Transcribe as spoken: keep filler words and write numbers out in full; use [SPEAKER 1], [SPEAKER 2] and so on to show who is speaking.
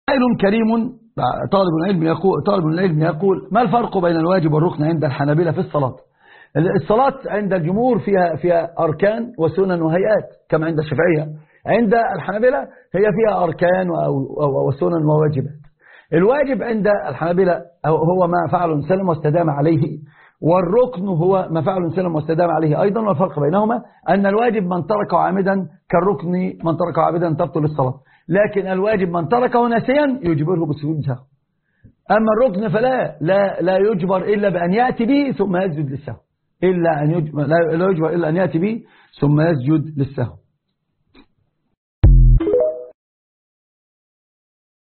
[SPEAKER 1] سائل كريم طالب العلم يقول طالب العلم يقول ما الفرق بين الواجب والركن عند الحنابلة في الصلاة؟ الصلاة عند الجمهور فيها فيها أركان وسنن وهيئات كما عند الشافعية. عند الحنابلة هي فيها أركان وسنن وواجبات. الواجب عند الحنابلة هو ما فعل سلم واستدام عليه، والركن هو ما فعل سلم واستدام عليه أيضا. والفرق بينهما أن الواجب من تركه عامدا كالركن من تركه عامدا تبطل الصلاة، لكن الواجب من تركه ناسيا يجبره بالسجود سهو. أما الركن فلا لا لا يجبر إلا بأن يأتي به ثم يسجد للسهو، إلا أن يجبر لا يجبر إلا أن يأتي به ثم يسجد للسهو.